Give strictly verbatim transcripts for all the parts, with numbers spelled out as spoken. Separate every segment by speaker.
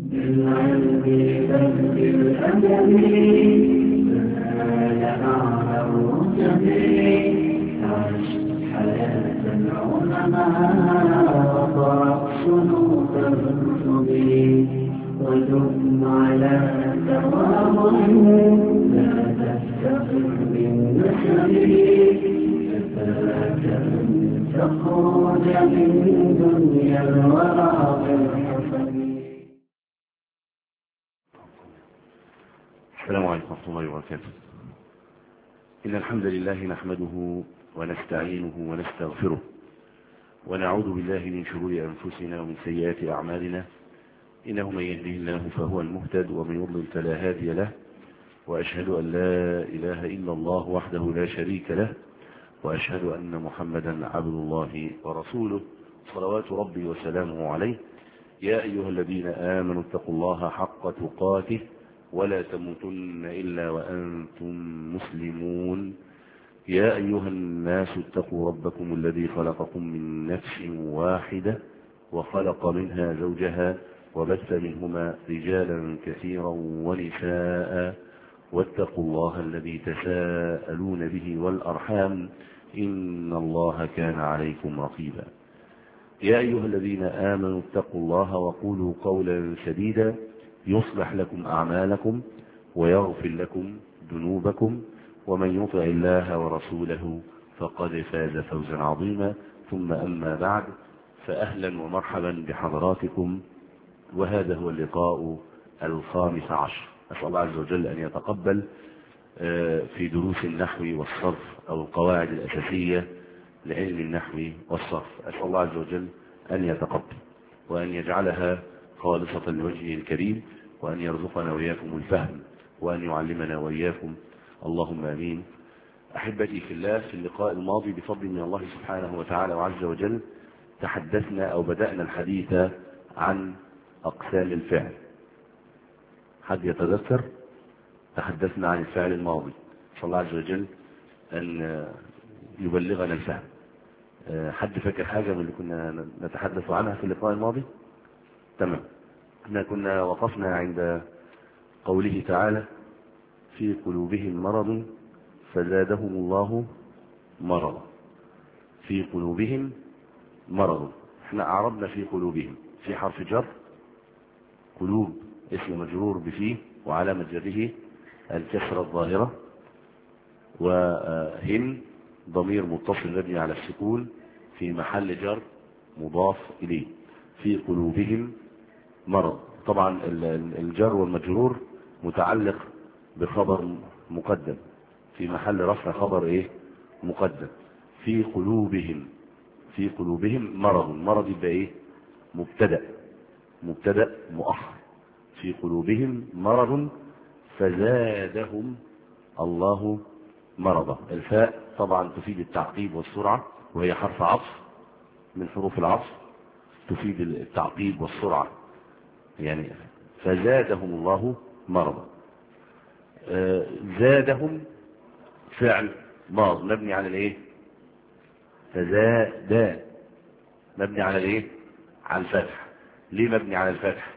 Speaker 1: بالعلم بل بالأدب فنال أعلى الرتب عش حياة العلماء وقرأ صنوف الكتب ودم على تواضع لا تستقر بالنسب كفاك أن تخرج من دنيا الورى بالحسب.
Speaker 2: السلام عليكم ورحمة الله وبركاته. إن الحمد لله نحمده ونستعينه ونستغفره ونعوذ بالله من شرور أنفسنا ومن سيئات أعمالنا، إنه من يهده الله فهو المهتد ومن يضلل فلا هادي له، وأشهد أن لا إله إلا الله وحده لا شريك له، وأشهد أن محمدا عبد الله ورسوله صلوات ربي وسلامه عليه. يا أيها الذين آمنوا اتقوا الله حق تقاته ولا تموتن إلا وأنتم مسلمون. يا أيها الناس اتقوا ربكم الذي خلقكم من نفس واحدة وخلق منها زوجها وبث منهما رجالا كثيرا ونساء، واتقوا الله الذي تساءلون به والأرحام إن الله كان عليكم رقيبا. يا أيها الذين آمنوا اتقوا الله وقولوا قولا سديدا يصلح لكم أعمالكم ويغفر لكم ذنوبكم، ومن يطع الله ورسوله فقد فاز فوزا عظيما. ثم أما بعد، فأهلا ومرحبا بحضراتكم، وهذا هو اللقاء الخامس عشر. أسأل الله عز وجل أن يتقبل في دروس النحو والصرف أو القواعد الأساسية لعلم النحو والصرف. أسأل الله عز وجل أن يتقبل وأن يجعلها خالصة لوجهه الكريم، وأن يرزقنا وإياكم الفهم، وأن يعلمنا وإياكم، اللهم آمين. أحبتي في الله، في اللقاء الماضي بفضل من الله سبحانه وتعالى وعز وجل تحدثنا أو بدأنا الحديث عن أقسام الفعل. حد يتذكر؟ تحدثنا عن الفعل الماضي، صلى الله عز وجل أن يبلغنا الفهم. حد فاكر حاجة من اللي كنا نتحدث عنها في اللقاء الماضي؟ تمام. احنا كنا وقفنا عند قوله تعالى: في قلوبهم مرض فزادهم الله مرضا. في قلوبهم مرض، احنا أعرضنا في قلوبهم في حرف جر، قلوب اسم مجرور بفيه وعلامة جره الكسرة الظاهرة، وهم ضمير متصل مبني على السكون في محل جر مضاف إليه. في قلوبهم مرض، طبعا الجر والمجرور متعلق بخبر مقدم في محل رفع خبر ايه مقدم. في قلوبهم، في قلوبهم مرض، مرض يبقى ايه مبتدأ، مبتدأ مؤخر. في قلوبهم مرض فزادهم الله مرضا. الفاء طبعا تفيد التعقيب والسرعة، وهي حرف عطف من حروف العطف، تفيد التعقيب والسرعة، يعني فزادهم الله مرضا. آه زادهم فعل ماض مبني على الايه؟ فزاد مبني على الايه؟ على الفتح. ليه مبني على الفتح؟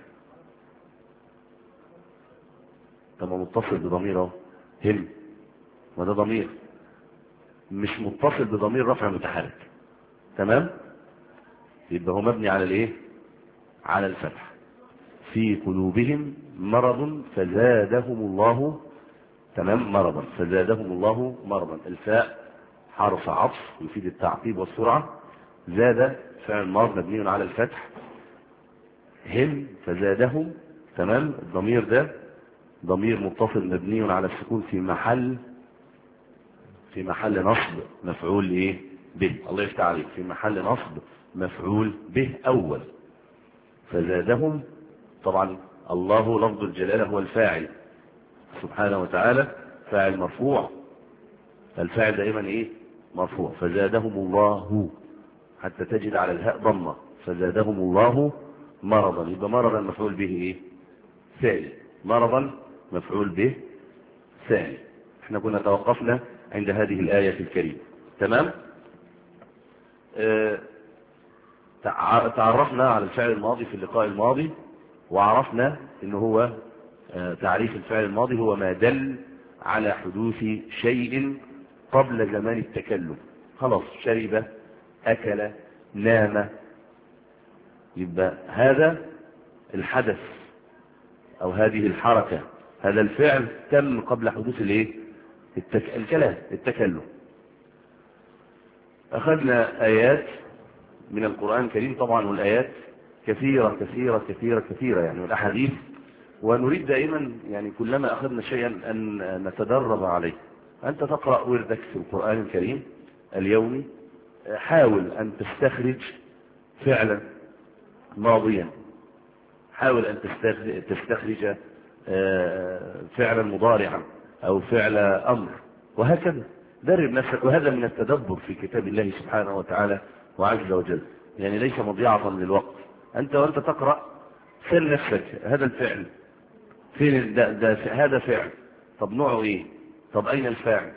Speaker 2: طب متصل بضميره هم، وده ضمير مش متصل بضمير رفع متحرك، تمام؟ يبقى هو مبني على الايه؟ على الفتح. في قلوبهم مرض فزادهم الله، تمام، مرضا فزادهم الله مرضا. الفاء حرف عطف يفيد التعقيب والسرعة. زاد فعل ماض مبني على الفتح. هم فزادهم، تمام. الضمير ده ضمير متصل مبني على السكون في محل في محل نصب مفعول ايه به. الله يفتح عليك، في محل نصب مفعول به اول. فزادهم، طبعا الله لفظ الجلاله هو الفاعل سبحانه وتعالى، فاعل مرفوع، الفاعل دائما ايه مرفوع. فزادهم الله، حتى تجد على الهاء ضمه. فزادهم الله مرضا، يبقى مرضا مفعول به ايه ثاني، مرضا مفعول به ثاني. احنا كنا توقفنا عند هذه الآية الكريمة، تمام. اه تعرفنا على الفعل الماضي في اللقاء الماضي، وعرفنا ان هو تعريف الفعل الماضي هو ما دل على حدوث شيء قبل زمان التكلم. خلاص، شرب، اكل، نام، يبقى هذا الحدث او هذه الحركة، هذا الفعل تم قبل حدوث الايه؟ التك... الكلام، التكلم. اخذنا ايات من القرآن الكريم طبعا، والايات كثيرة كثيرة كثيرة كثيرة يعني، والاحاديث، ونريد دائما يعني كلما اخذنا شيئا ان نتدرب عليه. انت تقرأ وردك في القرآن الكريم اليومي، حاول ان تستخرج فعلا ماضيا، حاول ان تستخرج فعلا مضارعا او فعل امر، وهكذا درب نفسك. وهذا من التدبر في كتاب الله سبحانه وتعالى وعز وجل، يعني ليس مضيعة للوقت. انت وانت تقرأ سل نفسك، هذا الفعل فين؟ ده ده هذا فعل، طب نوعه ايه؟ طب اين الفاعل؟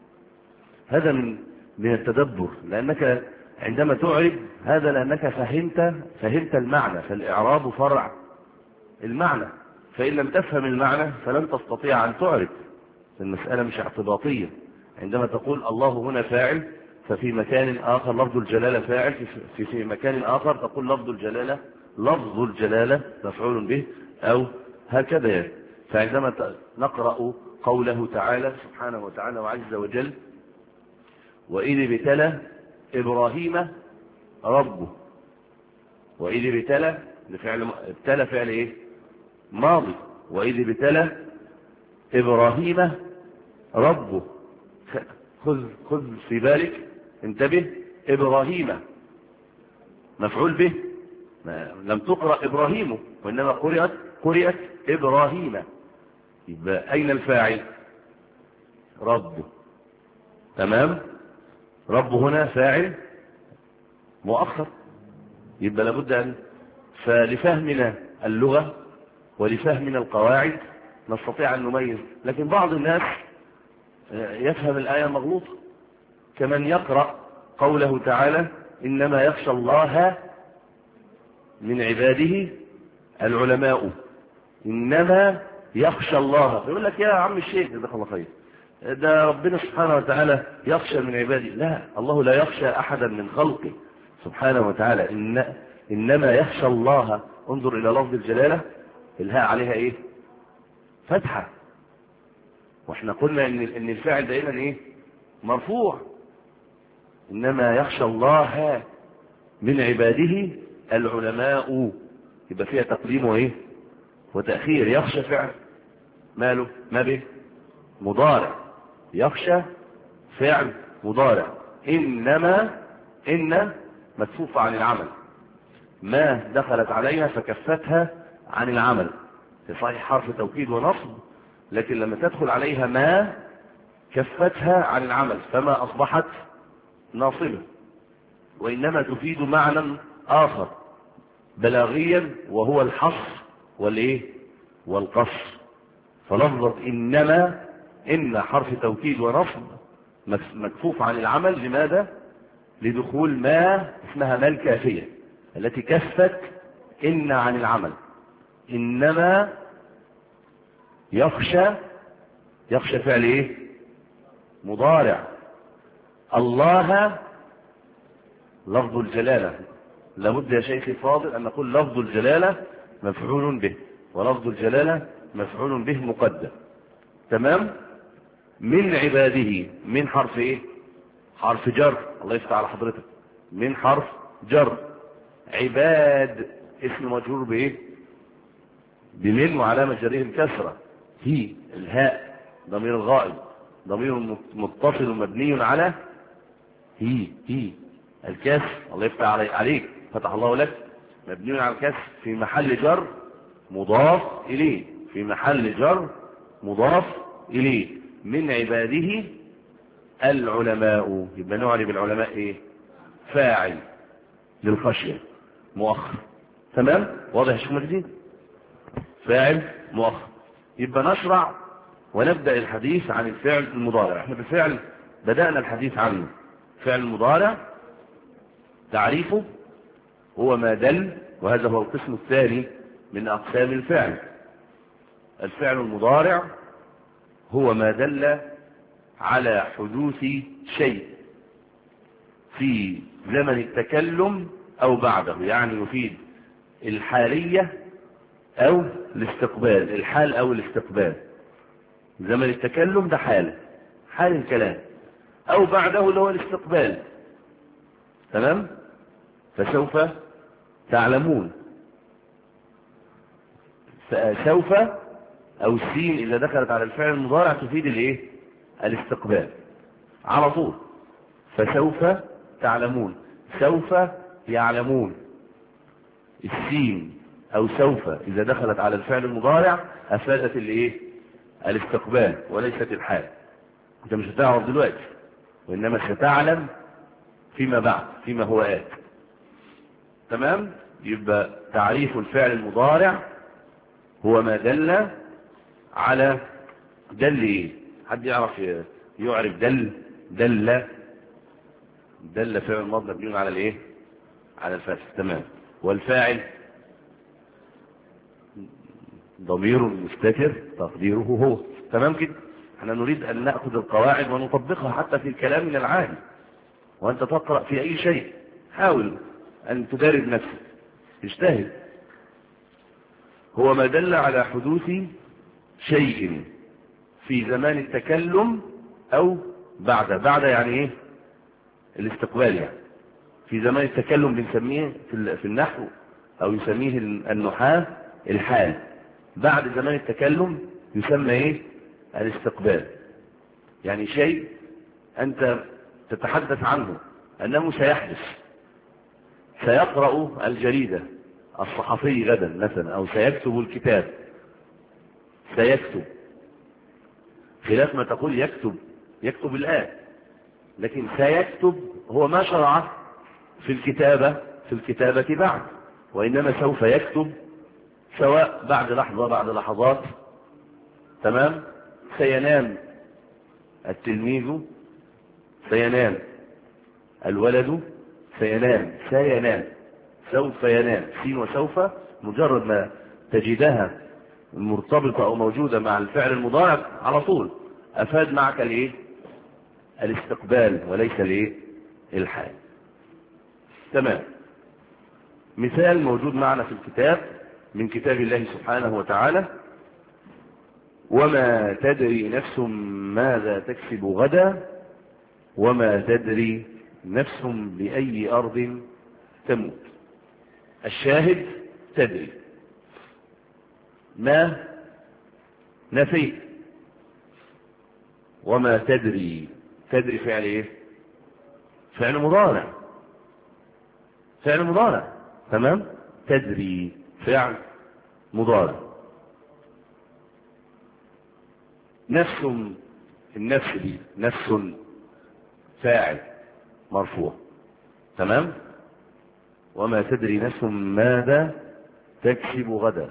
Speaker 2: هذا من من التدبر، لانك عندما تعرب هذا لانك فهمت فهمت المعنى، فالاعراب فرع المعنى، فان لم تفهم المعنى فلن تستطيع ان تعرب. المسألة مش اعتباطية. عندما تقول الله هنا فاعل، ففي مكان آخر لفظ الجلالة فاعل، في, في مكان آخر تقول لفظ الجلالة لفظ الجلالة مفعول به، أو هكذا يعني. فعندما نقرأ قوله تعالى سبحانه وتعالى وعز وجل وإذ ابتلى إبراهيم ربه، وإذ ابتلى لفعل ابتلى فعل إيه؟ ماضي. وإذ ابتلى إبراهيم ربه، خذ خذ في بالك، انتبه، إبراهيم مفعول به، لم تقرأ إبراهيم وإنما قرأت قرأت إبراهيم. يبقى أين الفاعل؟ ربه. تمام، رب هنا فاعل مؤخر. يبقى لابد أن فلفهمنا اللغة ولفهمنا القواعد نستطيع أن نميز. لكن بعض الناس يفهم الآية مغلوطة، كمن يقرأ قوله تعالى إنما يخشى الله من عباده العلماء، إنما يخشى الله. يقول لك يا عم الشيخ جزاك الله خير، ده ربنا سبحانه وتعالى يخشى من عباده. لا، الله لا يخشى أحدا من خلقه سبحانه وتعالى. إن إنما يخشى الله. انظر إلى لفظ الجلالة، الهاء عليها إيه؟ فتحة. واحنا قلنا إن إن الفاعل دائما إيه؟ مرفوع. إنما يخشى الله من عباده العلماء، يبقى فيها تقديم وإيه؟ وتأخير. يخشى فعل ماله؟ ما به؟ مضارع. يخشى فعل مضارع. إنما إن مكفوفة عن العمل، ما دخلت عليها فكفتها عن العمل. في صحيح حرف توكيد ونصب، لكن لما تدخل عليها ما كفتها عن العمل فما أصبحت ناصبة. وإنما تفيد معنى آخر بلاغيا، وهو الحصر والإيه؟ والقصر. فلفظة إنما، إن حرف توكيد ونصب مكفوف عن العمل. لماذا؟ لدخول ما اسمها ما الكافية التي كفت إن عن العمل. إنما يخشى، يخشى فعل إيه؟ مضارع. الله لفظ الجلالة. لابد يا شيخي فاضل أن نقول لفظ الجلالة مفعول به، ولفظ الجلالة مفعول به مقدم. تمام. من عباده، من حرف ايه؟ حرف جر. الله يفتح على حضرتك. من حرف جر. عباد اسم مجرور بايه؟ بمن، وعلامة جره الكسرة. هي الهاء ضمير الغائب، ضمير متصل مبني على هي هي الكسر. الله يفتح عليك، فتح الله لك. مبني على الكسر في محل جر مضاف اليه، في محل جر مضاف اليه. من عباده العلماء، يبقى نعرب العلماء ايه؟ فاعل للخشية مؤخر. تمام، واضح يا شيخ مجدي؟ فاعل مؤخر. يبقى نشرع ونبدأ الحديث عن الفعل المضارع. احنا بالفعل بدأنا الحديث عنه. فعل المضارع تعريفه هو ما دل، وهذا هو القسم الثاني من أقسام الفعل. الفعل المضارع هو ما دل على حدوث شيء في زمن التكلم أو بعده، يعني يفيد الحالية أو الاستقبال، الحال أو الاستقبال. زمن التكلم ده حال حال الكلام، أو بعده اللي هو الاستقبال. تمام؟ فسوف تعلمون. فسوف أو السين إذا دخلت على الفعل المضارع تفيد الإيه؟ الاستقبال على طول. فسوف تعلمون، سوف يعلمون. السين أو سوف إذا دخلت على الفعل المضارع أفادت الإيه؟ الاستقبال وليست الحال. أنت مش هتعرف دلوقتي، وإنما ستعلم فيما بعد، فيما هو آت. تمام؟ يبقى تعريف الفعل المضارع هو ما دل على دل إيه؟ حد يعرف يعرف دل؟ دل دل فعل ماضي مبني على الإيه؟ على الفتح. تمام. والفاعل ضمير مستتر تقديره هو. تمام كده؟ احنا نريد ان ناخذ القواعد ونطبقها حتى في الكلام من العادي، وانت تقرا في اي شيء حاول ان تدرب نفسك، اجتهد. هو ما دل على حدوث شيء في زمان التكلم او بعد. بعد يعني ايه؟ الاستقبال. يعني في زمان التكلم بنسميه في النحو او يسميه النحاة الحال. بعد زمان التكلم يسمى ايه؟ الاستقبال. يعني شيء انت تتحدث عنه انه سيحدث. سيقرأ الجريدة الصحفي غدا مثلا، او سيكتب الكتاب. سيكتب، خلاف ما تقول يكتب يكتب الآن. لكن سيكتب هو ما شرع في الكتابة في الكتابة بعد، وإنما سوف يكتب سواء بعد لحظة بعد لحظات. تمام؟ سينام التلميذ، سينام الولد، سينام سينام سوف ينام. سين وسوف مجرد ما تجدها مرتبطة أو موجودة مع الفعل المضارع على طول أفاد معك الإيه؟ الاستقبال وليس الإيه؟ الحال. تمام. مثال موجود معنا في الكتاب من كتاب الله سبحانه وتعالى: وما تدري نفس ماذا تكسب غدا وما تدري نفس بأي أرض تموت. الشاهد تدري. ما نفي. وما تدري. تدري فعل ايه؟ فعل مضارع. فعل مضارع. تمام؟ تدري فعل مضارع. نفس. النفس دي نفس فاعل مرفوع. تمام؟ وما تدري نفس ماذا تكسب غدا.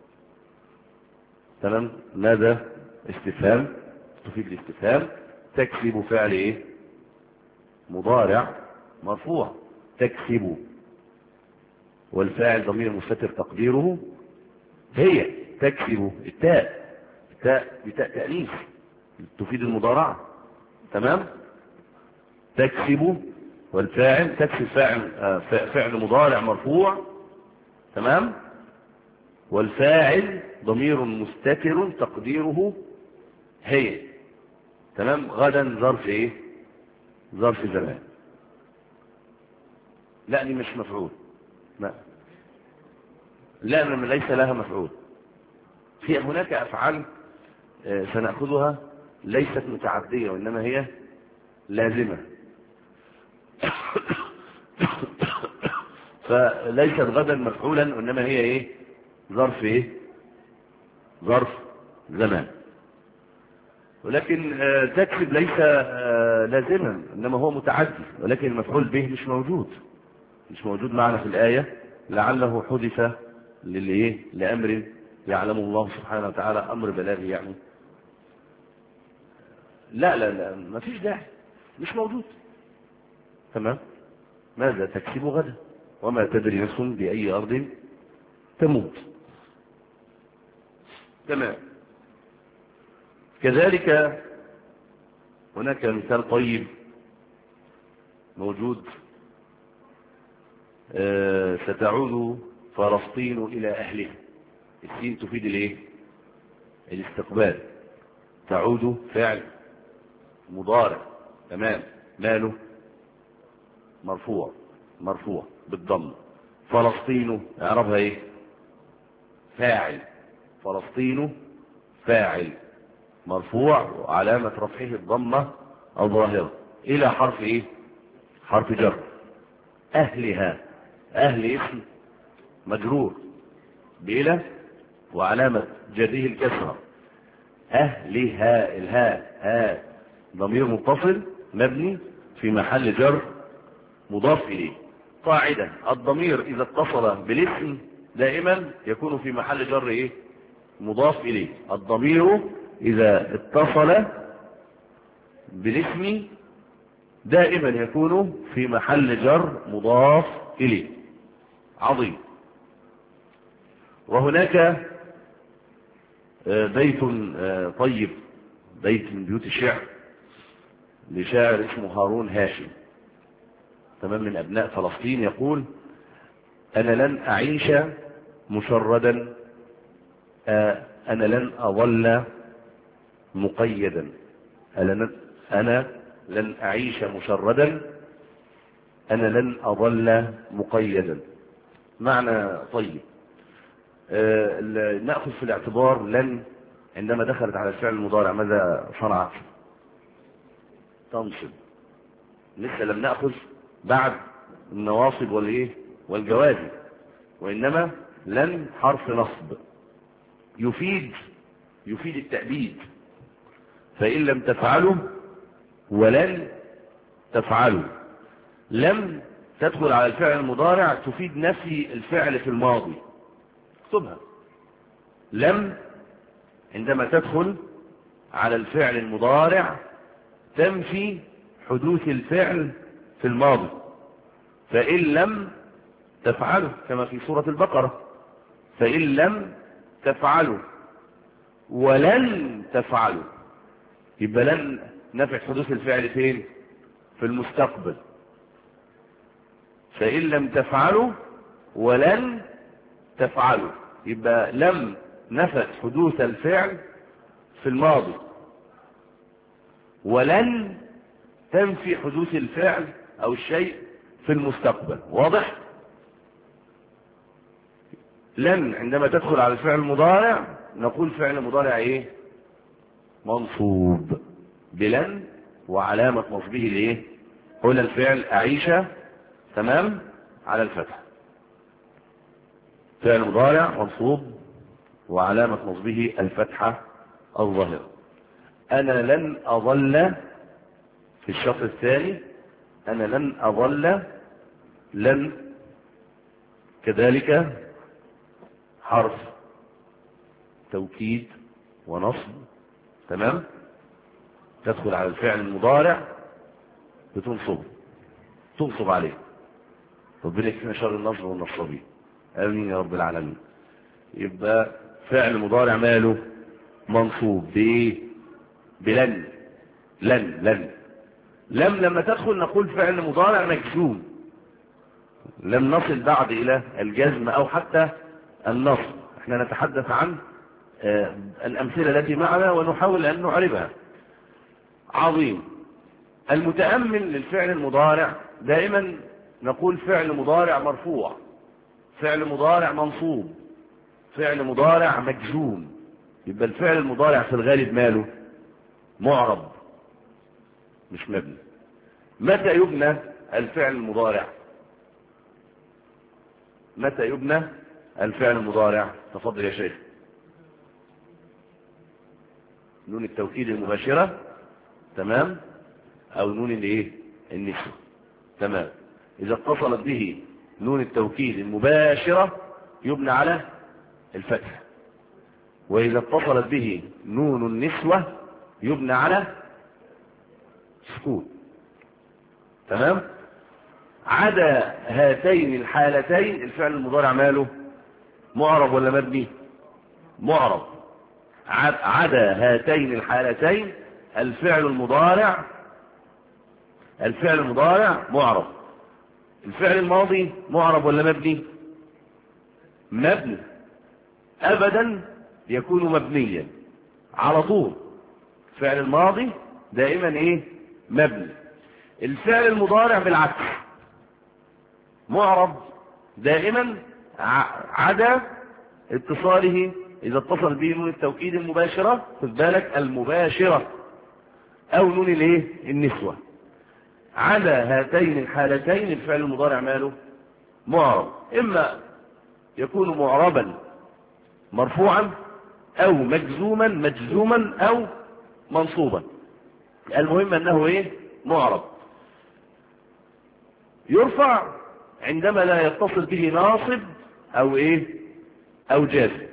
Speaker 2: تمام؟ ماذا استفهام تفيد الاستفهام. تكسب فعل ايه؟ مضارع مرفوع. تكسب، والفاعل ضمير مستتر تقديره هي. تكسب التاء التاء بتاء تأنيث تفيد المضارعة. تمام؟ تكسب والفاعل تكسب فاعل فعل مضارع مرفوع. تمام؟ والفاعل ضمير مستتر تقديره هي. تمام؟ غدا ظرف ايه؟ ظرف زمان. لا دي مش مفعول. لا لا ليس لها مفعول. في هناك افعال سنأخذها ليست متعدية وانما هي لازمة. فليست غدا مفعولا وانما هي ايه؟ ظرف ايه؟ ظرف زمان. ولكن تكسب ليس لازما انما هو متعدي، ولكن المفعول به مش موجود مش موجود معنا في الآية، لعله حدث للايه؟ لأمر يعلم الله سبحانه وتعالى، أمر بلاغي يعني. لا لا لا ما فيش داعي، مش موجود. تمام؟ ماذا تكسب غدا وما تدري نفس بأي أرض تموت. تمام. كذلك هناك مثال طيب موجود. آه ستعود فلسطين إلى أهلها. السين تفيد الايه؟ الاستقبال. تعود فعل مضارع. تمام. ماله؟ مرفوع. مرفوع بالضم. فلسطين اعربها ايه؟ فاعل. فلسطين فاعل مرفوع وعلامة رفعه الضمة الظاهرة إلى حرف إيه؟ حرف جر. أهلها. أهل اسم مجرور بإلى وعلامة جره الكسرة. أهلها. الهاء ها ضمير متصل مبني في محل جر مضاف إليه. قاعدة: الضمير إذا اتصل بالاسم دائما يكون في محل جر إيه؟ مضاف إليه. الضمير إذا اتصل بالاسم دائما يكون في محل جر مضاف إليه. عظيم. وهناك بيت طيب، بيت من بيوت الشعر لشاعر اسمه هارون هاشم، تمام، من أبناء فلسطين، يقول: أنا لن أعيش مشردا، أنا لن أظل مقيدا. أنا لن أعيش مشردا، أنا لن أظل مقيدا. معنى طيب. آه نأخذ في الاعتبار لن عندما دخلت على الفعل المضارع ماذا صنعت؟ تنصب. لسه لم نأخذ بعد النواصب والإيه والجوازم، وإنما لن حرف نصب يفيد يفيد التأبيد. فإن لم تفعلوا ولن تفعلوا. لم تدخل على الفعل المضارع تفيد نفي الفعل في الماضي. اكتبها. لم عندما تدخل على الفعل المضارع تنفي حدوث الفعل في الماضي. فإن لم تفعلوا كما في سورة البقرة: فإن لم تفعلوا ولن تفعلوا. يبقى لن نفي حدوث الفعل فين؟ في المستقبل. فإن لم تفعلوا ولن تفعلوا. يبقى لم نفت حدوث الفعل في الماضي، ولن تنفي حدوث الفعل أو الشيء في المستقبل. واضح؟ لن عندما تدخل على الفعل المضارع نقول فعل مضارع ايه؟ منصوب بلن، وعلامة نصبه الايه؟ قول الفعل أعيش، تمام، على الفتح. فعل مضارع منصوب وعلامة نصبه الفتحة الظاهرة. أنا لن أظل في الشرط الثاني، أنا لن أظل. لن كذلك حرف توكيد ونصب، تمام، تدخل على الفعل المضارع بتنصب تنصب عليه. ربنا يكفينا شر النصب والنصابين، امين يا رب العالمين. يبقى فعل مضارع ماله؟ منصوب بايه؟ بلن. لن لن لم لما تدخل نقول فعل مضارع مجزوم، لم نصل بعد الى الجزم او حتى النصب. احنا نتحدث عن آه الامثله التي معنا ونحاول ان نعربها. عظيم. المتأمل للفعل المضارع دائما نقول فعل مضارع مرفوع، فعل مضارع منصوب، فعل مضارع مجزوم. يبقى الفعل المضارع في الغالب ماله؟ معرب مش مبني. متى يبنى الفعل المضارع؟ متى يبنى الفعل المضارع؟ تفضل يا شيخ. نون التوكيد المباشرة، تمام، او نون الايه؟ النسوة، تمام. اذا اتصلت به نون التوكيد المباشرة يبنى على الفتح، واذا اتصلت به نون النسوة يبنى على سكون، تمام. عدا هاتين الحالتين الفعل المضارع ماله؟ معرب ولا مبني؟ معرب. عدا هاتين الحالتين الفعل المضارع الفعل المضارع معرب. الفعل الماضي معرب ولا مبني؟ مبني ابدا، يكون مبنيا على طول. الفعل الماضي دائما ايه؟ مبني. الفعل المضارع بالعكس معرب دائما عدا اتصاله اذا اتصل به نون التوكيد المباشرة، خد بالك المباشرة، او نون الايه؟ النسوة. عدا هاتين الحالتين الفعل المضارع ماله؟ معرب، اما يكون معربا مرفوعا او مجزوما مجزوما او منصوبا، المهم انه ايه؟ معرب. يرفع عندما لا يتصل به ناصب او ايه؟ او جازم.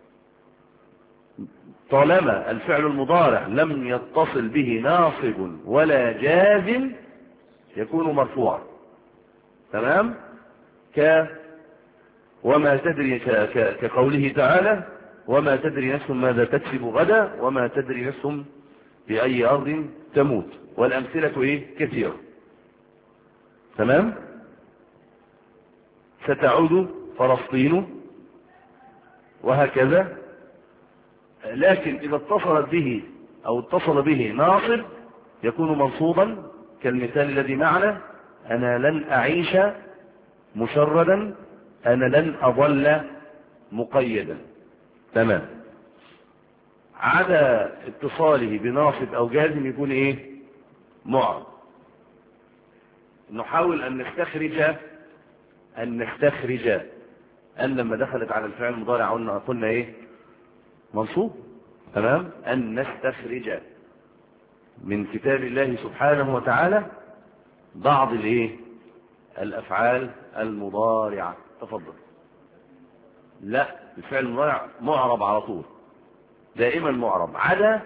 Speaker 2: طالما الفعل المضارع لم يتصل به ناصب ولا جازم يكون مرفوعا. تمام؟ ك وما تدري ك... ك... كقوله تعالى وما تدري نفس ماذا تكسب غدا وما تدري نفس بأي أرض تموت، والأمثلة ايه؟ كثيرة. تمام؟ ستعود فلسطين وهكذا. لكن إذا اتصلت به أو اتصل به ناصب يكون منصوبا، كالمثال الذي معنا: أنا لن أعيش مشردا، أنا لن أظل مقيدا. تمام. عدا اتصاله بناصب أو جازم يكون إيه؟ معرب. نحاول أن نستخرج أن نستخرج أن لما دخلت على الفعل المضارع قلنا قلنا إيه؟ منصوب. تمام؟ أن نستخرج من كتاب الله سبحانه وتعالى بعض الايه؟ الافعال المضارعه. تفضل. لا، الفعل المضارع معرب على طول، دائما معرب عدا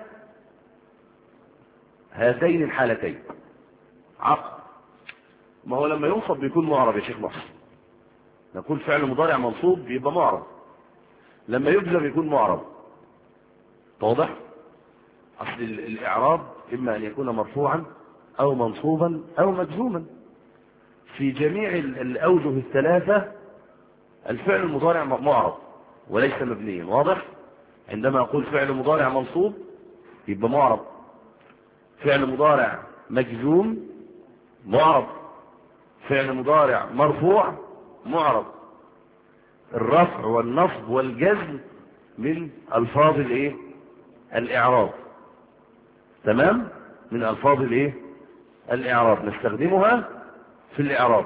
Speaker 2: هاتين الحالتين. عقل. ما هو لما ينصب بيكون معرب يا شيخ محسن، نقول فعل مضارع منصوب بيبقى معرب، لما يجزم يكون معرب. واضح؟ اصل الاعراب اما ان يكون مرفوعا او منصوبا او مجزوما. في جميع الاوجه الثلاثه الفعل المضارع معرب وليس مبنيا. واضح؟ عندما اقول فعل مضارع منصوب يبقى معرب، فعل مضارع مجزوم معرب، فعل مضارع مرفوع معرب. الرفع والنصب والجزم من الفاظ الايه؟ الاعراب. تمام؟ من الفاظ الايه؟ الاعراب، نستخدمها في الاعراب.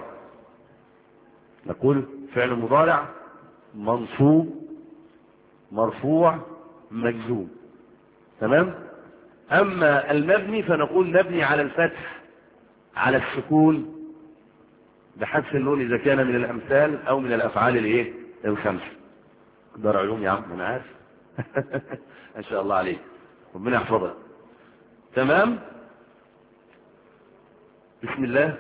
Speaker 2: نقول فعل مضارع منصوب مرفوع مجزوم. تمام؟ اما المبني فنقول مبني على الفتح على السكون بحذف النون اذا كان من الامثال او من الافعال الايه؟ الخمسه. دار علوم يا عم، انا عارف. ان شاء الله عليك، ربنا يحفظك. تمام؟ بسم الله.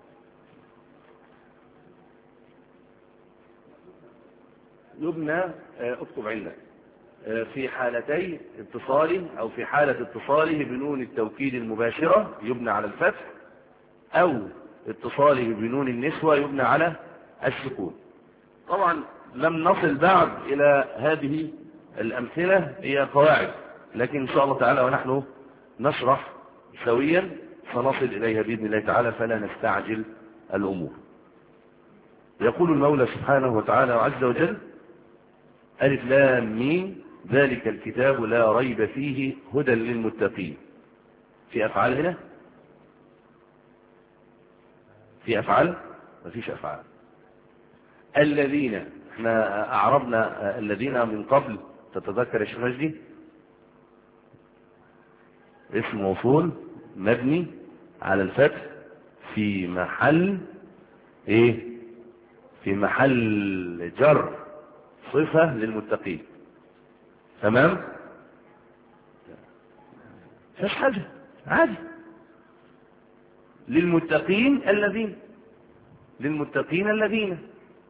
Speaker 2: يبنى، اكتب عندك، في حالتي اتصاله او في حالة اتصاله بنون التوكيد المباشرة يبنى على الفتح، او اتصاله بنون النسوة يبنى على السكون. طبعا لم نصل بعد الى هذه الامثلة، هي قواعد، لكن ان شاء الله تعالى ونحن نشرح سويا سنصل اليها باذن الله تعالى، فلا نستعجل الامور. يقول المولى سبحانه وتعالى وعز وجل: ألف لام ميم ذلك الكتاب لا ريب فيه هدى للمتقين. في أفعال هنا؟ في أفعال؟ ما فيش أفعال. الذين، احنا أعربنا الذين من قبل، تتذكر يا شيخ مجدي؟ اسم موصول مبني على الفتح في محل ايه؟ في محل جر صفة للمتقين. تمام؟ مفيش حاجة، عادي. للمتقين الذين، للمتقين الذين.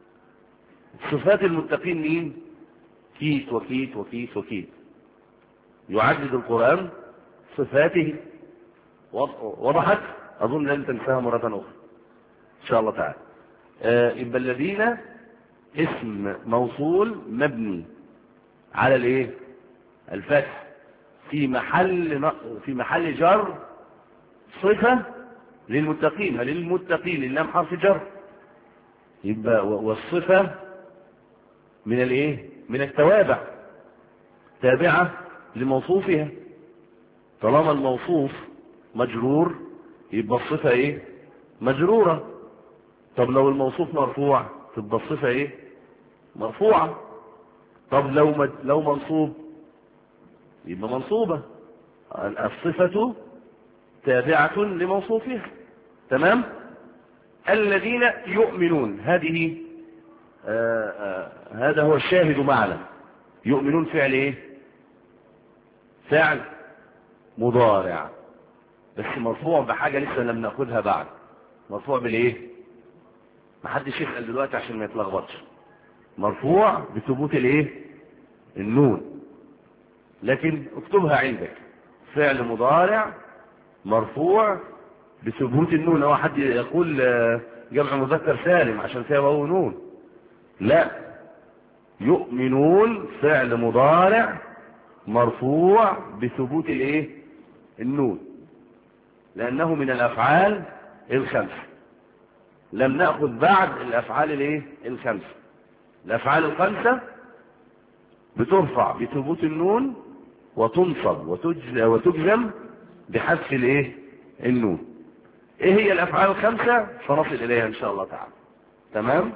Speaker 2: صفات المتقين مين؟ كيت وكيت وكيت وكيت. يعدد القرآن صفاته. وضحت؟ أظن لن تنساها مرة أخرى إن شاء الله تعالى. يبقى الذين اسم موصول مبني على الايه؟ الفتح في محل في محل جر صفة للمتقين. للمتقين اللام حرف جر، يبقى والصفة من الايه؟ من التوابع، تابعة لموصوفها. طالما الموصوف مجرور يبقى الصفة ايه؟ مجرورة. طب لو الموصوف مرفوع تبقى الصفة ايه؟ مرفوعة. طب لو مد... لو منصوب يبقى منصوبة. الصفة تابعة لموصوفها. تمام؟ الذين يؤمنون، هذه آآ آآ هذا هو الشاهد معنا. يؤمنون فعل ايه؟ فعل مضارع، بس مرفوع بحاجة لسه لم ناخذها بعد. مرفوع بالايه؟ محدش يسأل دلوقتي عشان ما يتلخبطش. مرفوع بثبوت الايه؟ النون. لكن اكتبها عندك، فعل مضارع مرفوع بثبوت النون. او حد يقول جمع مذكر سالم عشان فيها واو نون، لا، يؤمنون فعل مضارع مرفوع بثبوت الايه؟ النون، لانه من الافعال الخمسه. لم ناخذ بعد الافعال الايه؟ الخمسه. الافعال الخمسه بترفع بثبوت النون وتنصب وتجزم بحذف الايه؟ النون. ايه هي الافعال الخمسه؟ سنصل اليها ان شاء الله تعالى. تمام؟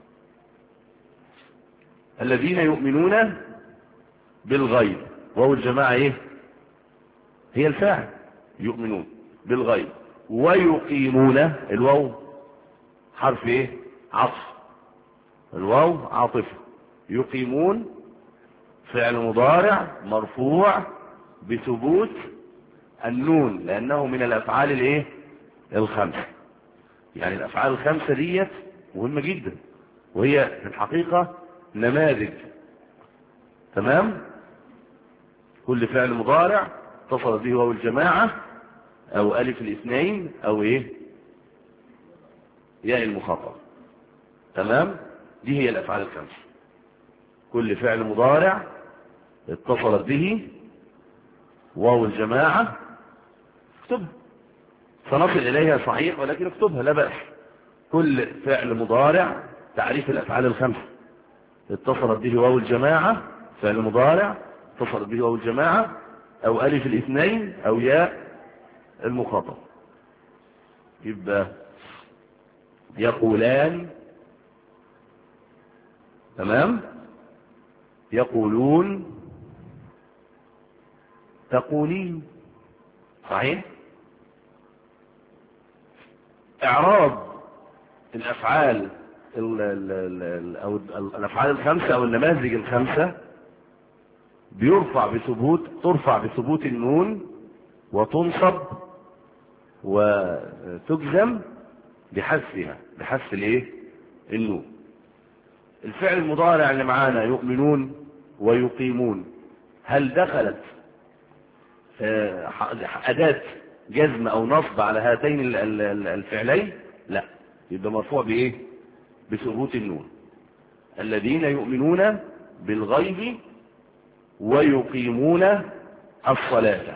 Speaker 2: الذين يؤمنون بالغيب، وهو الجماعه ايه؟ هي الفاعل. يؤمنون بالغيب. ويقيمون، الواو حرف ايه؟ عطف. الواو عاطفه. يقيمون فعل مضارع مرفوع بثبوت النون، لانه من الافعال الايه؟ الخمسه. يعني الافعال الخمسه ديت مهمه جدا، وهي في الحقيقه نماذج. تمام؟ كل فعل مضارع اتصل به واو الجماعه او الف الاثنين او ايه؟ ياء المخاطبه. تمام؟ دي هي الافعال الخمسه. كل فعل مضارع اتصلت به واو الجماعه اكتبها. سنصل اليها صحيح، ولكن اكتبها لا بأس. كل فعل مضارع، تعريف الافعال الخمسه، اتصلت به واو الجماعه، فعل مضارع اتصلت به واو الجماعه او الف الاثنين او ياء المخاطب. يبقى يقولان، تمام؟ يقولون، تقولين، صحيح؟ اعراب الافعال او الافعال الخمسه او النماذج الخمسه بيرفع بثبوت ترفع بثبوت النون وتنصب وتجزم بحذفها، بحذف الايه؟ النون. الفعل المضارع اللي معانا يؤمنون ويقيمون، هل دخلت أداة جزم أو نصب على هاتين الفعلين؟ لا، يبقى مرفوع بإيه؟ بثبوت النون. الذين يؤمنون بالغيب ويقيمون الصلاة.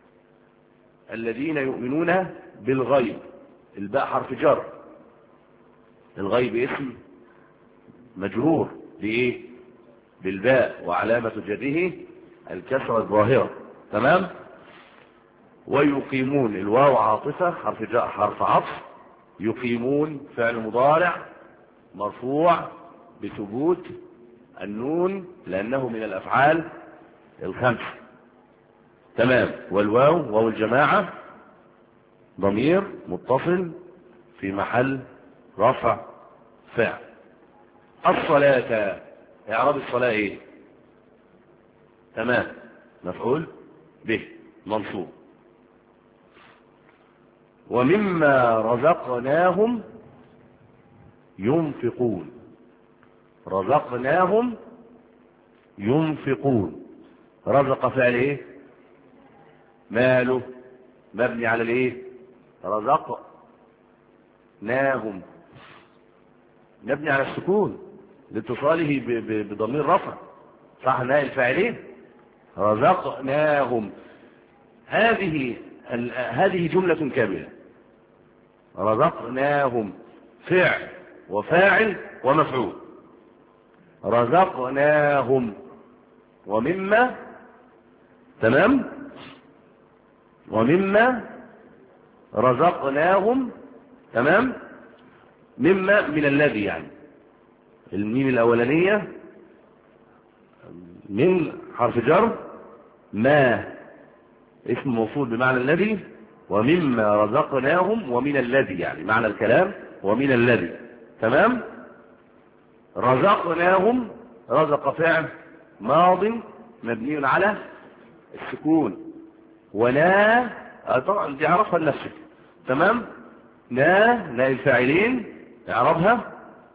Speaker 2: الذين يؤمنون بالغيب، الباء حرف جر. الغيب اسم مجرور بإيه؟ بالباء، وعلامة جره الكسرة الظاهرة. تمام؟ ويقيمون، الواو عاطفة حرف جاء حرف عطف. يقيمون فعل مضارع مرفوع بثبوت النون لأنه من الأفعال الخمسة. تمام؟ والواو واو الجماعة ضمير متصل في محل رفع فعل. الصلاة، إعراب الصلاة إيه؟ تمام، مفعول به منصوب. ومما رزقناهم ينفقون. رزقناهم ينفقون، رزق فعل ايه؟ ماله مبني على الايه؟ رزقناهم مبني على السكون لاتصاله بضمير رفع، صح؟ نائب الفاعلين رزقناهم. هذه هذه جملة كاملة. رزقناهم فعل وفاعل ومفعول. رزقناهم ومما، تمام، ومما رزقناهم، تمام، مما من الذي، يعني الميم الأولانية من حرف جر، ما اسم موصول بمعنى الذي، ومما رزقناهم ومن الذي، يعني معنى الكلام ومن الذي، تمام. رزقناهم رزق فعل ماض مبني على السكون، ولا طبعا دي عرفها لنفسك، تمام. نا نا الفاعلين اعربها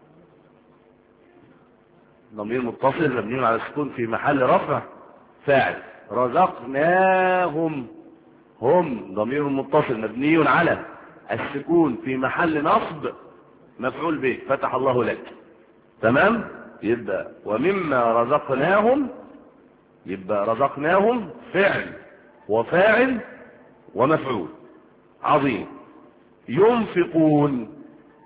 Speaker 2: ضمير متصل مبني على السكون في محل رفع فاعل. رزقناهم هم ضمير متصل مبني على السكون في محل نصب مفعول به، فتح الله لك، تمام. يبقى ومما رزقناهم، يبقى رزقناهم فعل وفاعل ومفعول. عظيم. ينفقون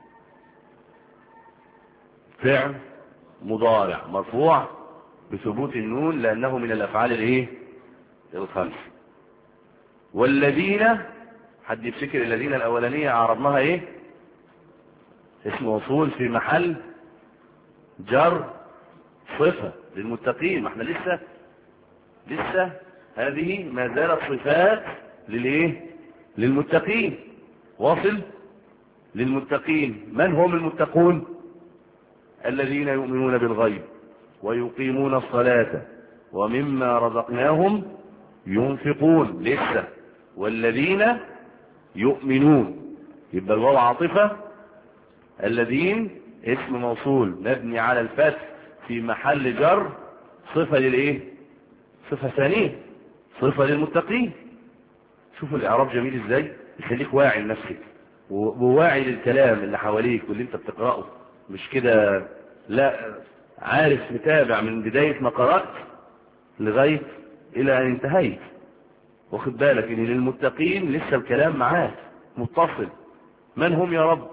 Speaker 2: فعل مضارع مرفوع بثبوت النون لأنه من الأفعال الايه؟ الخمس. والذين، حد يفتكر الذين الأولانية عرضناها ايه؟ اسم موصول في محل جر صفة للمتقين. ما احنا لسه لسه هذه ما زالت صفات للايه؟ للمتقين. واصل للمتقين. من هم المتقون؟ الذين يؤمنون بالغيب ويقيمون الصلاة ومما رزقناهم ينفقون. لسه والذين يؤمنون، يبقى الواو عاطفة. الذين اسم موصول مبني على الفتح في محل جر صفة للايه؟ صفة ثانية، صفة للمتقين. شوفوا الاعراب جميل ازاي، يخليك واعي لنفسك وواعي للكلام اللي حواليك واللي انت بتقرأه، مش كده لا، عارف متابع من بداية ما قرأت لغاية الى ان انتهيت. واخد بالك ان للمتقين لسه الكلام معاك متصل. من هم يا رب؟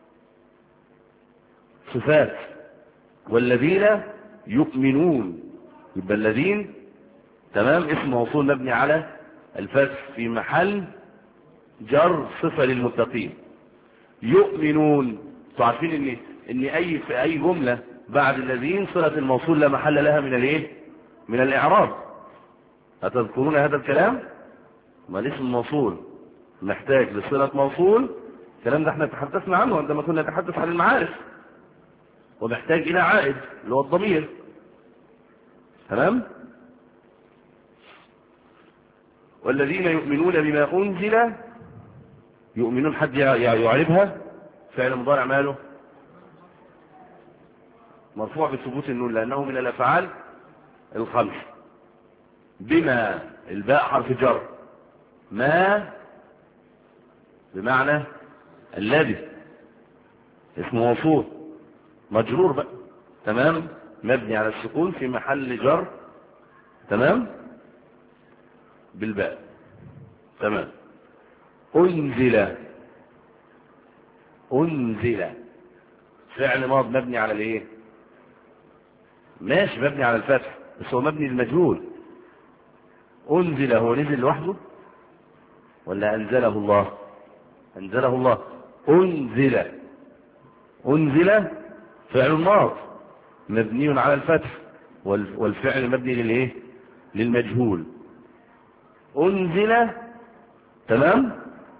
Speaker 2: صفات. والذين يؤمنون، يبقى الذين، تمام، اسم موصول مبني على الفتح في محل جر صفة للمتقين. يؤمنون، تعرفين ان ان اي في اي جملة بعد الذين صلة الموصول لا محل لها من الايه؟ من الاعراب. هتذكرون هذا الكلام؟ ما الاسم الموصول محتاج لصلة موصول، الكلام ده احنا تحدثنا عنه عندما كنا نتحدث عن المعارف، ومحتاج الى عائد اللي هو الضمير، تمام. والذين يؤمنون بما انزل، يؤمنون حد يعربها؟ فعل مضارع ماله؟ مرفوع بثبوت النون لانه من الافعال الخمس. بما الباء حرف جر، ما بمعنى الذي اسم موصول مجرور بقى، تمام، مبني على السكون في محل جر، تمام، بالباء، تمام. انزل انزل فعل ماض مبني على الايه؟ ماشي، مبني على الفتح بس هو مبني للمجهول. انزل هو نزل لوحده ولا انزله الله؟ انزله الله. انزل انزل فعل ماض مبني على الفتح والفعل مبني للايه؟ للمجهول. انزل، تمام،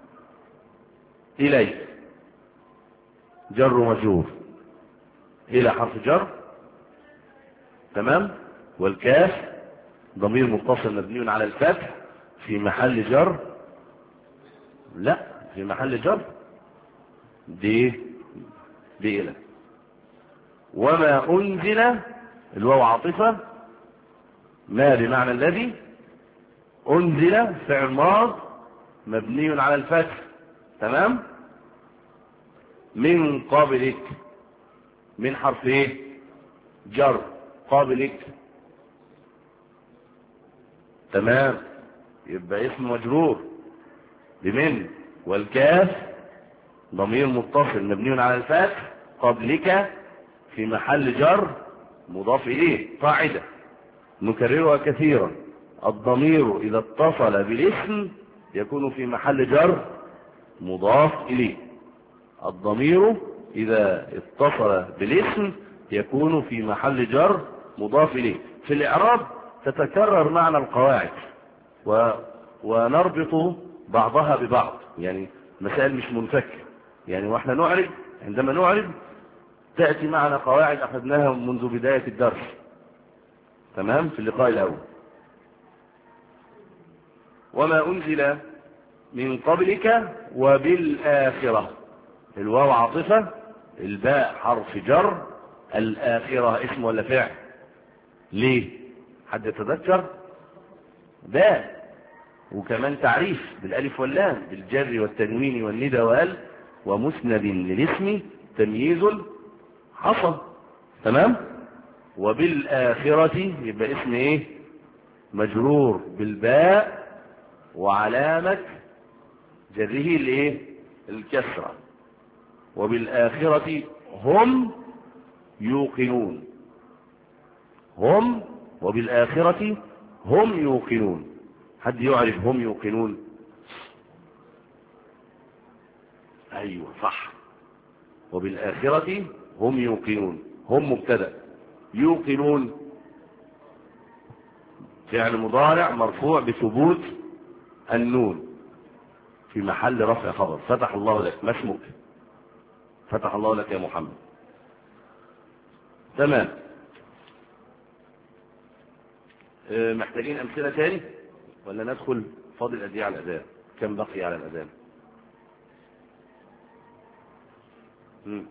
Speaker 2: اليه جر ومجرور، الى حرف جر، تمام، والكاف ضمير متصل مبني على الفتح في محل جر، لا في محل جر دي دي الى. وما انزل الواو عاطفه، ما بمعنى الذي أنزل فعل ماض مبني على الفتح، تمام. من قابلك، من حرف ايه؟ جر. قابلك، تمام، يبقى اسم مجرور بمن، والكاف ضمير متصل مبني على الفتح، قبلك في محل جر مضاف اليه. قاعدة نكررها كثيرا: الضمير اذا اتصل بالاسم يكون في محل جر مضاف اليه. الضمير اذا اتصل بالاسم يكون في محل جر مضاف اليه. في الاعراب تتكرر معنا القواعد و... ونربط بعضها ببعض، يعني مسائل مش منفكة. يعني واحنا نعرب، عندما نعرب تأتي معنا قواعد أخذناها منذ بداية الدرس، تمام، في اللقاء الأول. وما أنزل من قبلك وبالآخرة، الواو عاطفة، الباء حرف جر، الآخرة اسم ولا فعل؟ ليه؟ حد يتذكر؟ باء، وكمان تعريف بالالف واللام، بالجر والتنوين والندى وال، ومسند للاسم تمييز حصل، تمام. وبالآخرة يبقى اسم ايه؟ مجرور بالباء، وعلامة جره الايه؟ الكسرة. وبالآخرة هم يوقنون، هم، وبالآخرة هم يوقنون. حد يعرف هم يوقنون؟ ايوه صح، وبالآخرة هم يوقنون، هم مبتدأ، يوقنون فعل مضارع مرفوع بثبوت النون في محل رفع خبر. فتح الله لك، ما اسمك؟ فتح الله لك يا محمد، تمام. محتاجين أمثلة تاني ولا ندخل؟ فاضل قد ايه على الأذان؟ كم بقي على الأذان؟ مم.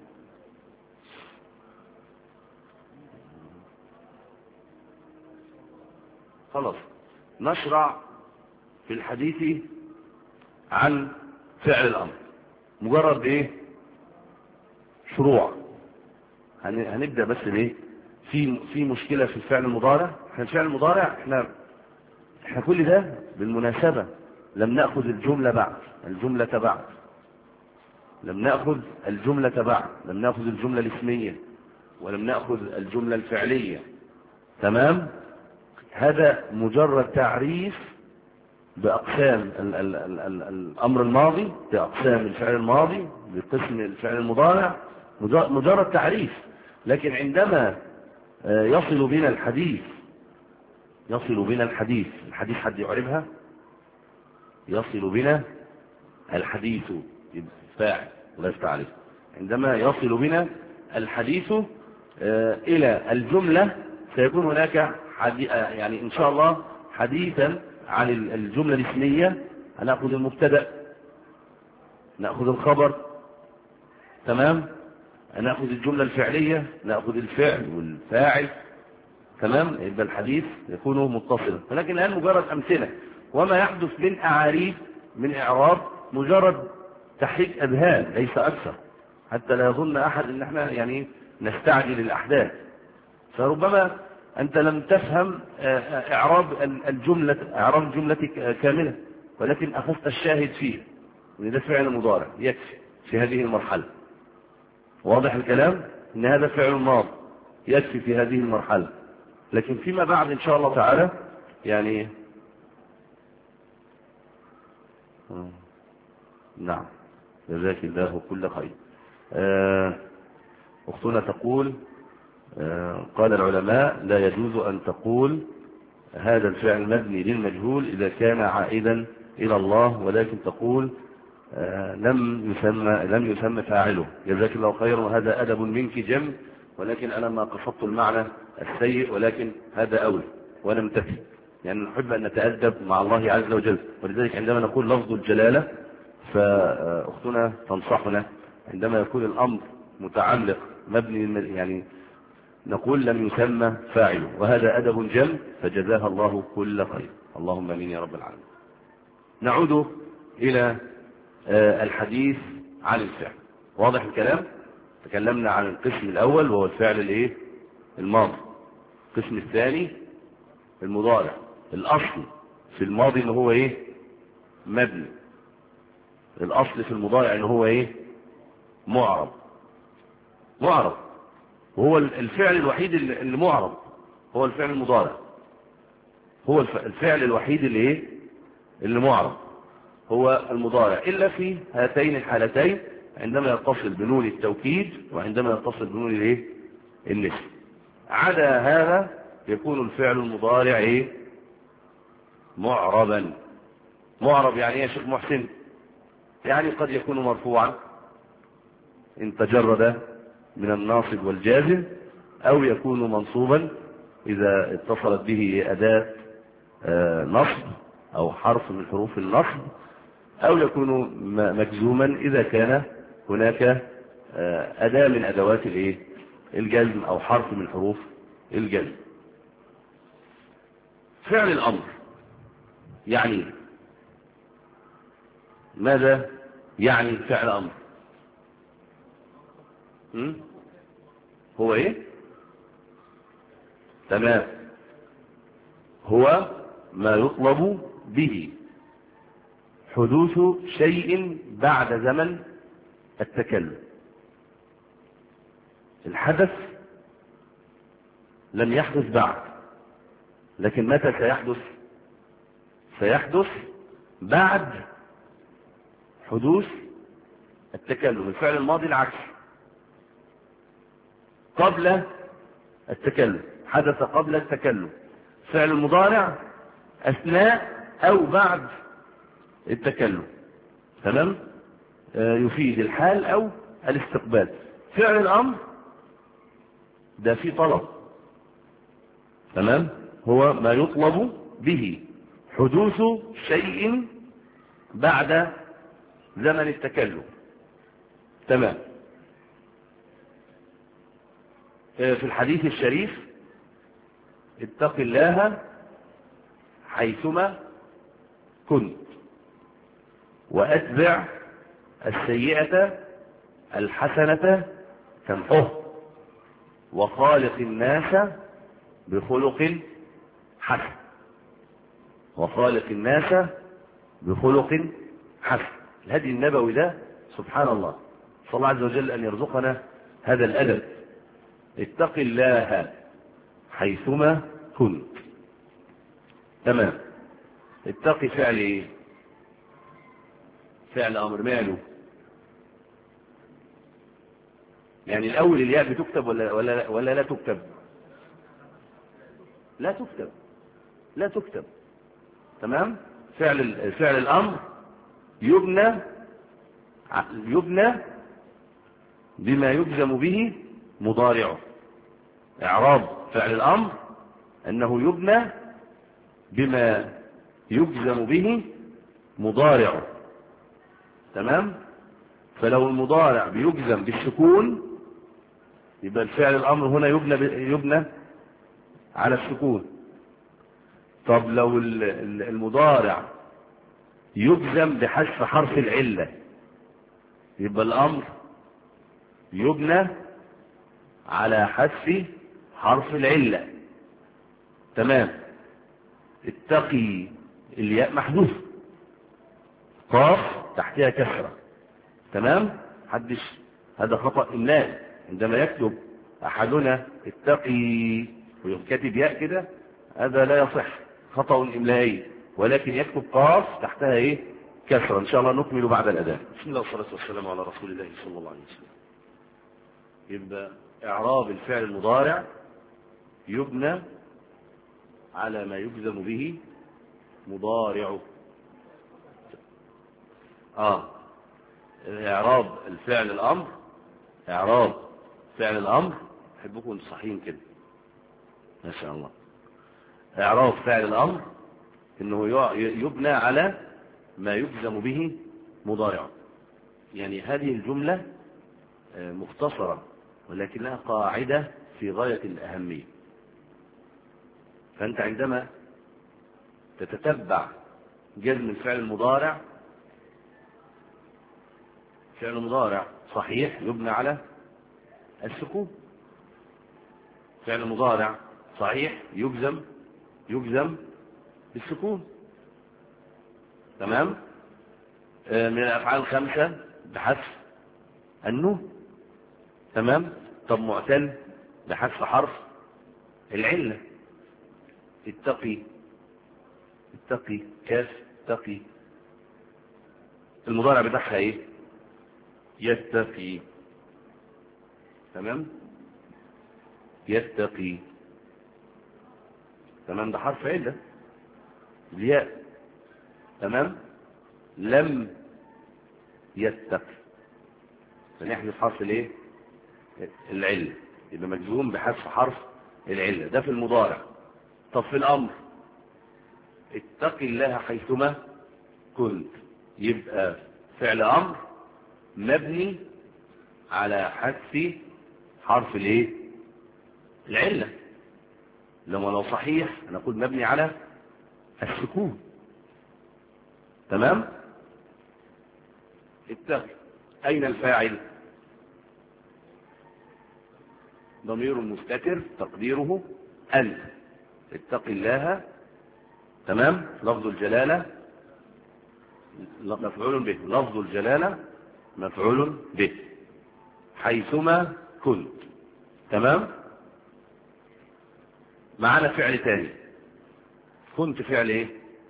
Speaker 2: خلاص نشرع في الحديث عن فعل الأمر. مجرد ايه؟ شروع. هنبدأ بس ليه؟ في في مشكلة في الفعل المضارع. احنا الفعل المضارع احنا احنا كل ده بالمناسبة لم نأخذ الجملة بعد، الجملة بعد، لم نأخذ الجملة بعد، لم نأخذ الجملة الاسمية، ولم نأخذ الجملة الفعلية، تمام. هذا مجرد تعريف بأقسام ال ال ال ال الأمر الماضي، بأقسام الفعل الماضي، بقسم الفعل المضارع، مجرد تعريف. لكن عندما يصل بنا الحديث، يصل بنا الحديث الحديث حد يعرفها؟ يصل بنا الحديث فاعل وليس تعريف. عندما يصل بنا الحديث إلى الجملة سيكون هناك يعني إن شاء الله حديثا عن الجملة الاسمية. هنأخذ المبتدأ، نأخذ الخبر، تمام، نأخذ الجملة الفعلية، نأخذ الفعل والفاعل، تمام. يبقى الحديث يكون متصلا. ولكن الآن مجرد أمثلة. وما يحدث من أعاريب من إعراب مجرد تحريك أذهان ليس أكثر، حتى لا يظن أحد أن احنا يعني نستعجل الأحداث. فربما أنت لم تفهم إعراب الجملة، إعراب الجملة كاملة، ولكن أخذت الشاهد فيه، وده فعل مضارع يكفي في هذه المرحلة. واضح الكلام؟ إن هذا فعل ماضي يكفي في هذه المرحلة. لكن فيما بعد إن شاء الله تعالى يعني نعم، جزاك الله كل خير. أختنا تقول قال العلماء لا يجوز أن تقول هذا الفعل مبني للمجهول إذا كان عائدا إلى الله، ولكن تقول لم يسمى لم يسمى فاعله. جزاك الله خيرا، وهذا أدب منك جم، ولكن أنا ما قصدت المعنى السيء، ولكن هذا أولى وأنا متفق. يعني نحب أن نتأدب مع الله عز وجل، ولذلك عندما نقول لفظ الجلالة فأختنا تنصحنا عندما يكون الأمر متعلق مبني يعني نقول لم يسمى فاعله، وهذا أدب جم، فجزاها الله كل خير. اللهم امين يا رب العالمين. نعود الى الحديث عن الفعل. واضح الكلام؟ تكلمنا عن القسم الاول وهو الفعل الايه؟ الماضي. القسم الثاني المضارع. الاصل في الماضي ان هو ايه؟ مبني. الاصل في المضارع ان هو ايه؟ معرب. معرب، وهو الفعل الوحيد اللي معرب هو الفعل المضارع. هو الفعل الوحيد اللي ايه؟ اللي معرب هو المضارع، الا في هاتين الحالتين، عندما يتصل بنون التوكيد وعندما يتصل بنون الايه؟ النسب. عدا هذا يكون الفعل المضارع ايه؟ معربا. معرب يعني ايه يا شيخ محسن؟ يعني قد يكون مرفوعا ان تجرد من الناصب والجازم، او يكون منصوبا اذا اتصلت به اداة نصب او حرف من حروف النصب، او يكون مجزوما اذا كان هناك اداة من ادوات الايه؟ الجزم او حرف من حروف الجزم. فعل الامر يعني ماذا يعني فعل امر؟ م? هو ايه؟ تمام، هو ما يطلب به حدوث شيء بعد زمن التكلم. الحدث لم يحدث بعد، لكن متى سيحدث؟ سيحدث بعد حدوث التكلم. الفعل الماضي العكس، قبل التكلم، حدث قبل التكلم. فعل المضارع اثناء او بعد التكلم. تمام؟ آه يفيد الحال او الاستقبال. فعل الامر ده فيه طلب. تمام؟ هو ما يطلب به حدوث شيء بعد زمن التكلم. تمام. آه في الحديث الشريف اتق الله حيثما كنت وأتبع السيئة الحسنة تمحه وخالق الناس بخلق حسن. وخالق الناس بخلق حسن. الهدي النبوي ده سبحان الله، صلى الله عز وجل أن يرزقنا هذا الأدب. اتق الله حيثما كنت. تمام. اتقي فعل ايه؟ فعل امر. ماله؟ يعني الاول الياء بتكتب ولا ولا ولا لا تكتب؟ لا تكتب، لا تكتب. تمام. فعل فعل الامر يبنى يبنى بما يجزم به مضارعه. اعراب فعل الامر انه يبنى بما يجزم به مضارعه. تمام. فلو المضارع بيجزم بالسكون يبقى الفعل الامر هنا يبنى يبنى على السكون. طب لو المضارع يجزم بحذف حرف العله يبقى الامر يبنى على حذف حرف العله. تمام. اتقي الياء محذوف، قاف تحتها كسره. تمام. حدش هذا خطأ إملائي. عندما يكتب أحدنا اتقي ويكتب ياء كده هذا لا يصح، خطأ إملائي. ولكن يكتب قاف تحتها ايه؟ كسره. ان شاء الله نكمل بعد الأذان. بسم الله والصلاة والسلام على رسول الله صلى الله عليه وسلم. يبقى إعراب الفعل المضارع يبنى على ما يجزم به مضارعه. اه اعراب الفعل الامر، اعراب فعل الامر، احبكم صحيين كده ما شاء الله. اعراب فعل الامر انه يبنى على ما يجزم به مضارعه. يعني هذه الجملة مختصرة ولكنها قاعدة في غاية الأهمية. فأنت عندما تتتبع جزم الفعل المضارع. فعل مضارع صحيح يبنى على السكون. فعل مضارع صحيح يجزم يجزم بالسكون. تمام. من الافعال الخمسه بحذف النون. تمام. طب معتل بحذف حرف العله. اتقي اتقي كاف اتقي المضارع بتاعها ايه؟ يتقي. تمام. يتقي. تمام. ده حرف عله الياء. تمام. لم يتقي فنحذف حرف الايه؟ العله. يبقى مجزوم بحذف حرف العله. ده في المضارع. طب في الامر اتق الله حيثما كنت، يبقى فعل امر مبني على حذف حرف الايه؟ العله. لما لو صحيح نقول مبني على السكون. تمام. اتق. اين الفاعل؟ ضمير مستتر تقديره انت. اتق الله. تمام. لفظ الجلاله مفعول به. لفظ الجلاله مفعول به حيثما كنت. تمام. معنا فعل تاني. كنت فعل ايه؟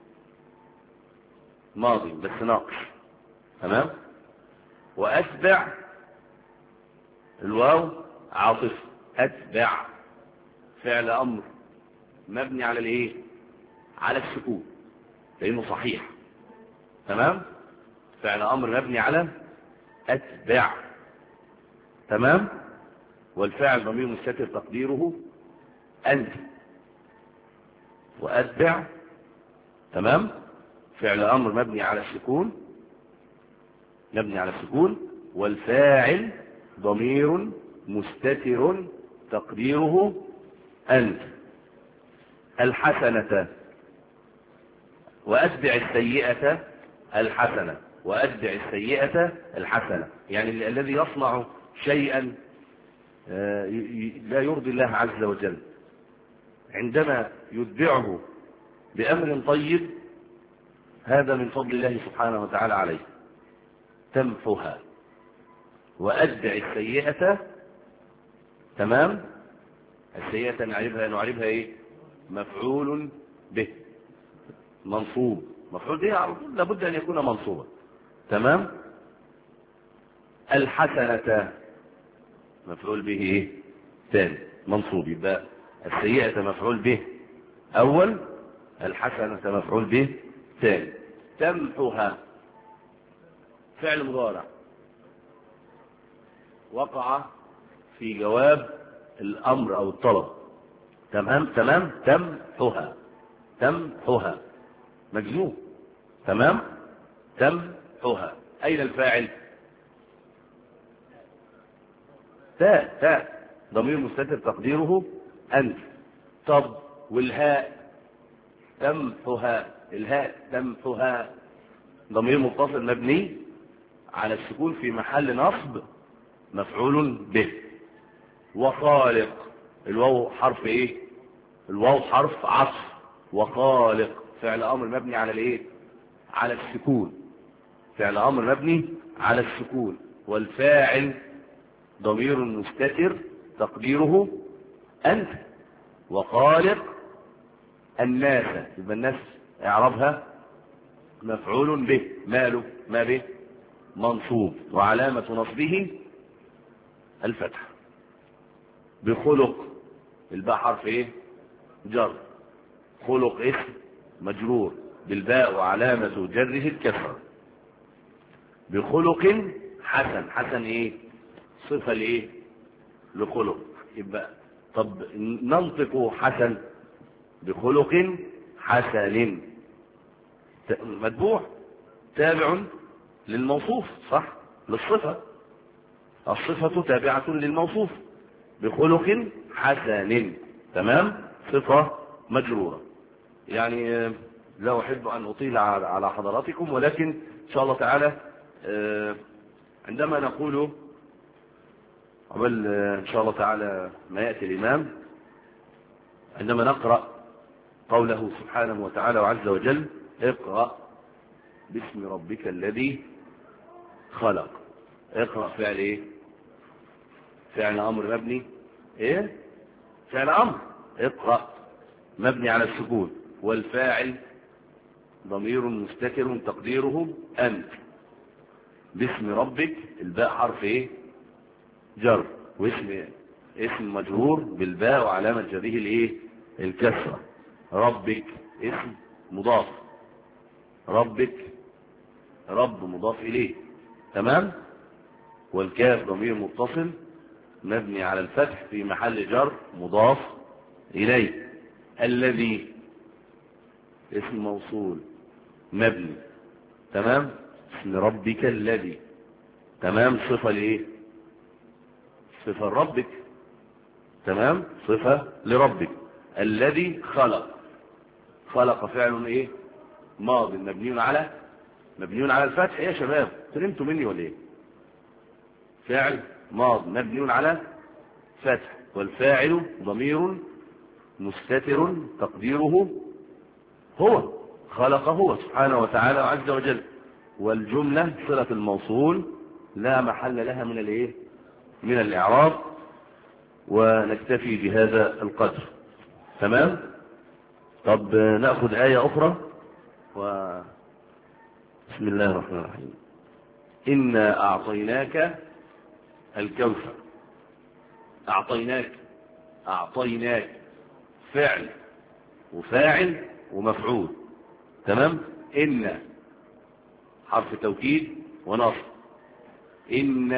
Speaker 2: ماضي بس ناقص. تمام. واتبع الواو عاطف. اتبع فعل امر مبني على الايه؟ على السكون لانه صحيح. تمام. فعل امر مبني على اتبع. تمام. والفاعل ضمير مستتر تقديره انت. واتبع. تمام. فعل امر مبني على السكون مبني على السكون والفاعل ضمير مستتر تقديره انت. الحسنة. واتبع السيئة الحسنة. واتبع السيئة الحسنة. يعني الذي يصنع شيئا لا يرضي الله عز وجل عندما يتبعه بأمر طيب هذا من فضل الله سبحانه وتعالى عليه. تمحها. وأتبع السيئة. تمام. السيئة نعرفها نعرفها ايه؟ مفعول به منصوب. مفعول به على طول لابد ان يكون منصوبا. تمام. الحسنة مفعول به ايه؟ ثاني منصوب. يبقى السيئة مفعول به اول. الحسنة مفعول به ثاني. تمحها فعل مضارع وقع في جواب الامر او الطلب. تمام. تمام. تمحها. تمحها مجزوم. تمام. تمحها. اين الفاعل؟ تاء. تاء ضمير مستتر تقديره انت. طب والهاء؟ تمحها. الهاء تمحها ضمير متصل مبني على السكون في محل نصب مفعول به. وخالق الواو حرف ايه؟ الواو حرف عطف. وخالق فعل امر مبني على الايه؟ على السكون. فعل امر مبني على السكون والفاعل ضمير مستتر تقديره انت. وخالق الناس. يبقى الناس اعرابها مفعول به. ماله؟ ما به منصوب وعلامة نصبه الفتح. بخلق الباء حرف ايه؟ جر. خلق اسم مجرور بالباء وعلامة جره الكسر. بخلق حسن. حسن ايه؟ صفة لايه؟ لخلق. يبقى طب ننطق حسن. بخلق حسن متبوع تابع للموصوف صح؟ للصفة. الصفة تابعة للموصوف. بخلق حسن. تمام. صفة مجرورة. يعني لا أحب أن أطيل على حضراتكم، ولكن إن شاء الله تعالى عندما نقول قبل إن شاء الله تعالى ما يأتي الإمام، عندما نقرأ قوله سبحانه وتعالى وعز وجل اقرأ باسم ربك الذي خلق. اقرأ فعل ايه؟ فعل امر مبني ايه؟ فعل امر. اقرأ مبني على السكون، والفاعل ضمير مستتر تقديره انت. باسم ربك الباء حرف ايه؟ جر، واسم اسم مجرور بالباء وعلامة جره الايه؟ الكسرة. ربك اسم مضاف، ربك رب مضاف اليه، تمام. والكاف ضمير متصل مبني على الفتح في محل جر مضاف اليه. الذي اسم موصول مبني، تمام. اسم ربك الذي، تمام. صفة لايه؟ صفة لربك، تمام. صفة لربك. الذي خلق، خلق فعل ايه؟ ماضي مبني على مبني على الفتح. ايه يا شباب تلمتوا مني ولا ايه؟ فعل ماضي مبني على فتح، والفاعل ضمير مستتر تقديره هو. خلق هو سبحانه وتعالى وعز وجل. والجملة صلة الموصول لا محل لها من الايه؟ من الاعراب. ونكتفي بهذا القدر، تمام. طب نأخذ آية أخرى. و بسم الله الرحمن الرحيم. إنا أعطيناك الكوثر. أعطيناك، أعطيناك فعل وفاعل ومفعول، تمام. إن حرف توكيد ونصب. إن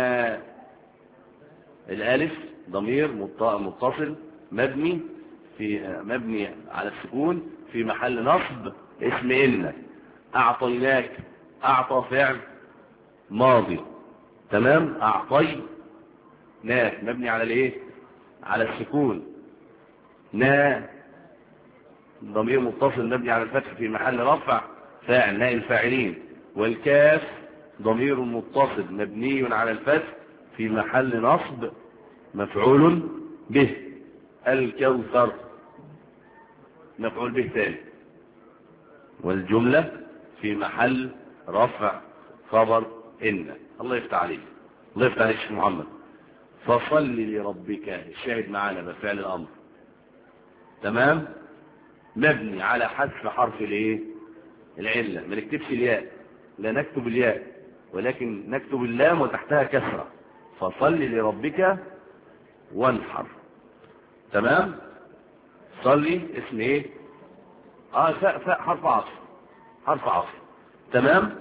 Speaker 2: الألف ضمير متصل مبني في مبني على السكون في محل نصب اسم إن. أعطيناك، أعطى فعل ماضي، تمام. أعطيناك مبني على الايه؟ على السكون. نا ضمير متصل مبني على الفتح في محل رفع فاعل نائب الفاعلين. والكاف ضمير متصل مبني على الفتح في محل نصب مفعول به. الكوثر مفعول به ثاني. والجملة في محل رفع خبر إن. الله يفتح عليك، الله يفتح عليك شيخ محمد. فصل لربك، الشاهد معانا بفعل الأمر، تمام. مبني على حذف حرف الايه؟ العلة. ما نكتبش الياء، لا نكتب الياء، ولكن نكتب اللام وتحتها كسرة. فصل لربك وانحر، تمام. صلي اسم ايه؟ اه فاء فاء حرف عطف، حرف عطف، تمام.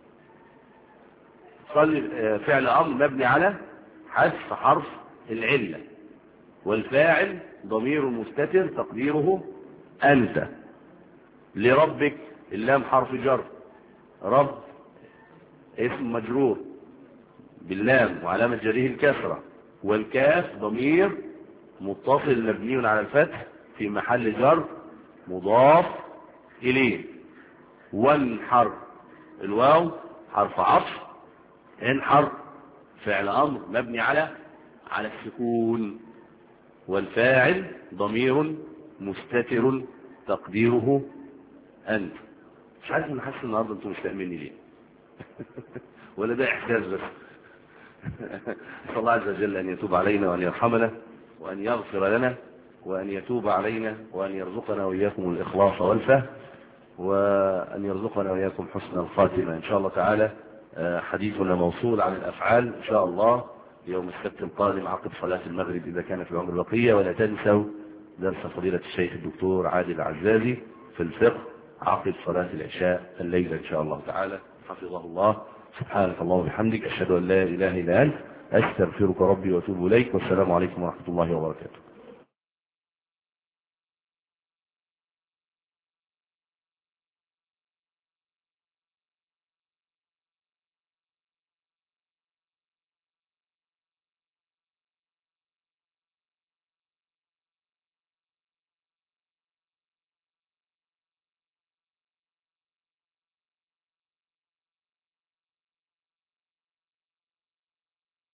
Speaker 2: صلي فعل امر مبني على حذف حرف العلة. والفاعل ضمير مستتر تقديره انت. لربك اللام حرف جر، رب اسم مجرور باللام وعلامة جره الكسرة. والكاف ضمير متصل مبني على الفتح في محل جر مضاف إليه. وانحر الواو حرف عطف. انحر فعل أمر مبني على على السكون. والفاعل ضمير مستتر تقديره أنت. مش عارف من حاسس النهارده انتم مش فاهميني ليه ولا ده إحساس بس نسأل الله عز وجل أن يتوب علينا وأن يرحمنا وأن يغفر لنا وأن يتوب علينا وأن يرزقنا وإياكم الإخلاص والفهم وأن يرزقنا وإياكم حسن الخاتمة إن شاء الله تعالى. حديثنا موصول عن الأفعال إن شاء الله يوم السبت القادم عقب صلاة المغرب إذا كان في العمر البقية. ولا تنسوا درس فضيلة الشيخ الدكتور عادل العزازي في الفقه عقب صلاة العشاء الليلة إن شاء الله تعالى. حفظه الله. سبحانك اللهم وبحمدك أشهد أن لا إله إلا أنت أستغفرك ربي وأتوب إليك. والسلام عليكم ورحمة الله وبركاته.